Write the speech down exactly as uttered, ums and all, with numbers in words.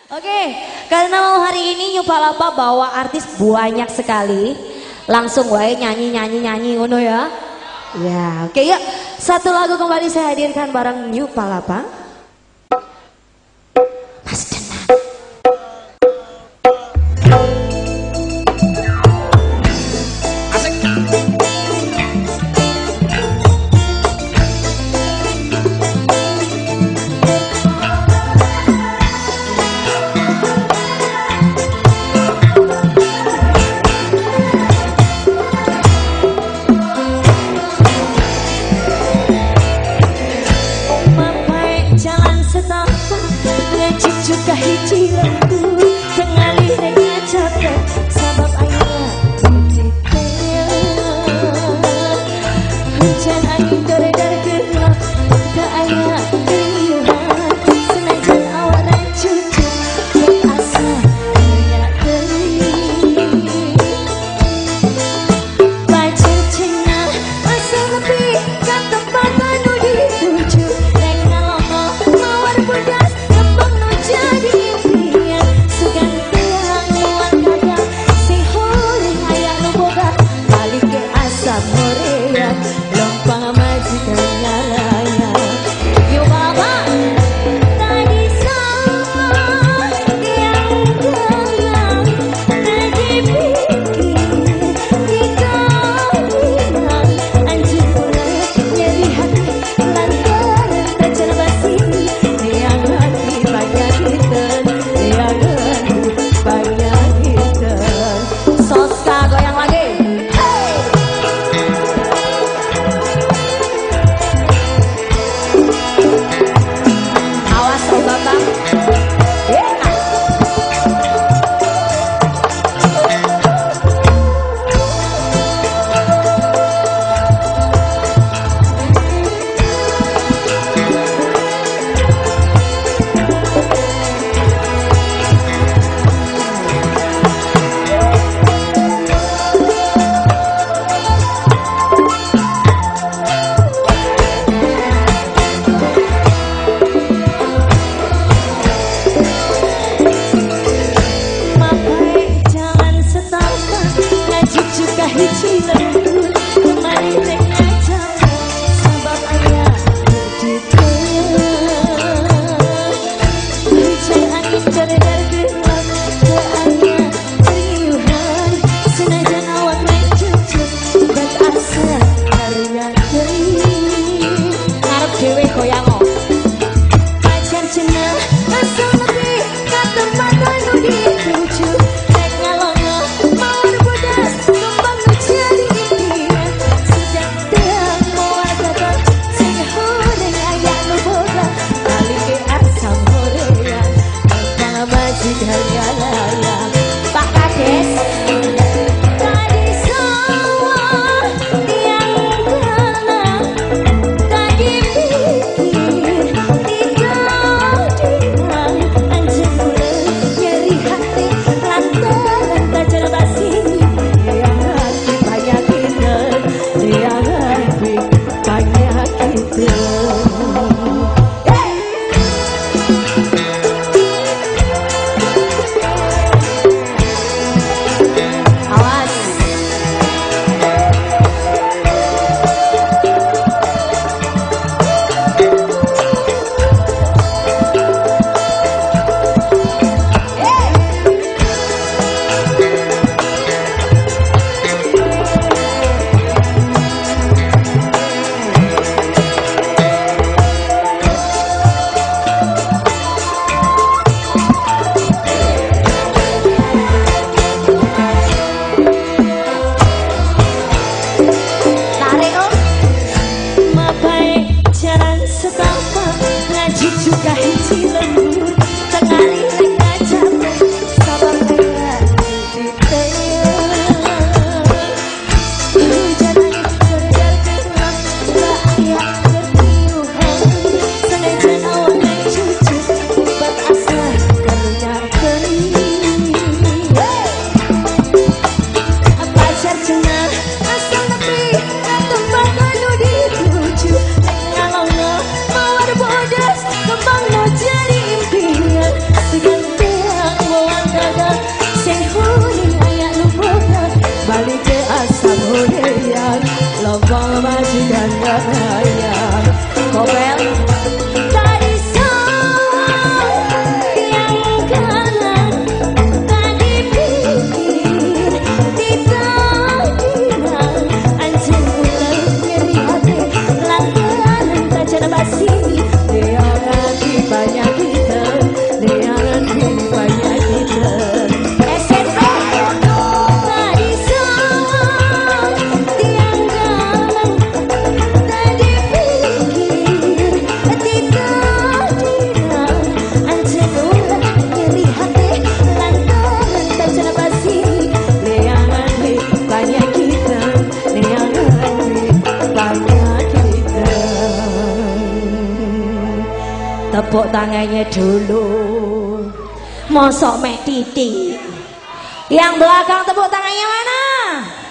Oke, karena mau hari ini New Palapa bawa artis banyak sekali. Langsung wae nyanyi-nyanyi-nyanyi ngono ya. Ya, oke yuk. Satu lagu kembali saya hadirkan bareng New Palapa. Mas Denang. Juga hiji lembu tengali dengan capek sabab ayah bertitik hujan angin dore-dore gelap tak ayah keriuhan senajan awalan cucu yang asa banyak kering baca cenah asa lebih kat tempat anu dituju rek ngalongo mawar budas jadi impian sugan tiang luar kadang si horing ayah nu boga balik ke asam horean lompang majikan nyalaya yuk baba tadi sama yang dalam tadi pikir dikawinkan anjing mulai nyeri hati lantaran tak cerba sini yang hati banyak Soska goyang lagi. Hey! Awas oh bapak. Yeah. Juga hiji lembu kemarin dengan capek sabab ayah bertitik hujan angin dore-dore gelap tak ayah keriuhan senajan awan main cucu dan asa karya kering ngarep dewe goyang o pacar cenah asa lebih kat tempat anu dituju rek ngalongo mawar budas jadi impian sejak tiang mawar kadang sing horeng ayah nu boga balik ke asam horean lompang majikan nyalaya Pak Kades tadi sawah yang dalam tadi pikir dikawinkan anjing mulai nyeri hati lantaran tak cerba sini yang hati banyak kita yang hati banyak kita awas juga hiji lembu tengali dengan capek sabab ayah bertitik hujan angin dore-dore gelap tak ayah keriuhan senajan awan main cucu buat asa karya kering pacar cenah asa lebih tempat anu dituju ngalongo mawar bodas kembang jadi impian seganti tepuk tangannya dulu. Mosok mek titik. Yang belakang tepuk tangannya mana?